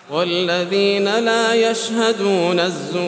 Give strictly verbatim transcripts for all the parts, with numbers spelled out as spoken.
والذين لا يشهدون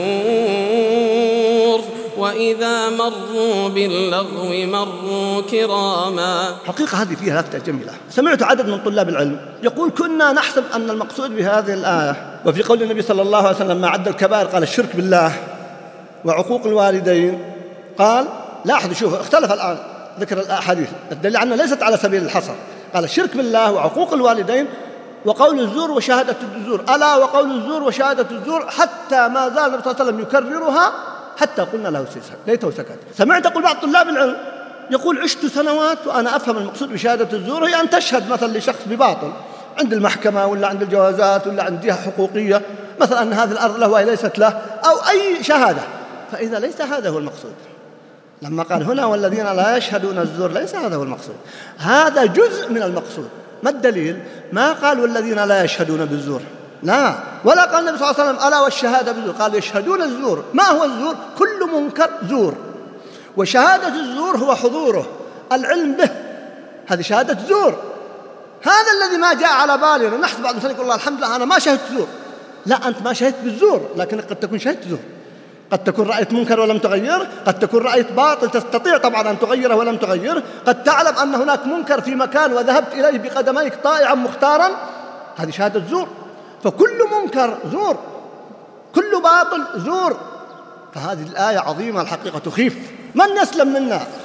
الزور وإذا مروا باللغو مروا كراما. حقيقة هذه فيها لفتة جميلة. سمعت عدد من طلاب العلم يقول كنا نحسب أن المقصود بهذه الآية وفي قول النبي صلى الله عليه وسلم ما عد الكبائر قال الشرك بالله وعقوق الوالدين، قال لا أحد يشوف اختلف الآن ذكر الأحاديث الدليل عنه ليست على سبيل الحصر، قال الشرك بالله وعقوق الوالدين وقول الزور وشهادة الزور، ألا وقول الزور وشهادة الزور، حتى ما زال النبي صلى الله عليه وسلم يكررها حتى قلنا له ليته سكت. سمعت يقول بعض طلاب العلم يقول عشت سنوات وأنا أفهم المقصود بشهادة الزور هي أن تشهد مثلا لشخص بباطل عند المحكمة ولا عند الجوازات ولا عند جهة حقوقية مثلا أن هذه الأرض له وهي ليست له أو أي شهادة، فإذا ليس هذا هو المقصود لما قال هنا والذين لا يشهدون الزور ليس هذا هو المقصود، هذا جزء من المقصود. ما الدليل؟ ما قال والذين لا يشهدون بالزور، لا، ولا قال النبي صلى الله عليه وسلم ألا والشهادة بالزور، قال يشهدون الزور. ما هو الزور؟ كل منكر زور، وشهادة الزور هو حضوره العلم به، هذه شهادة زور. هذا الذي ما جاء على بالنا، نحن بعض الناس يقول الله الحمد لله أنا ما شهدت زور، لا، أنت ما شهدت بالزور لكن قد تكون شهدت زور، قد تكون رأيت منكر ولم تغيره، قد تكون رأيت باطل تستطيع طبعا أن تغيره ولم تغيره، قد تعلم أن هناك منكر في مكان وذهبت إليه بقدميك طائعا مختارا، هذه شهادة زور. فكل منكر زور، كل باطل زور. فهذه الآية عظيمة الحقيقة تخيف. من يسلم منا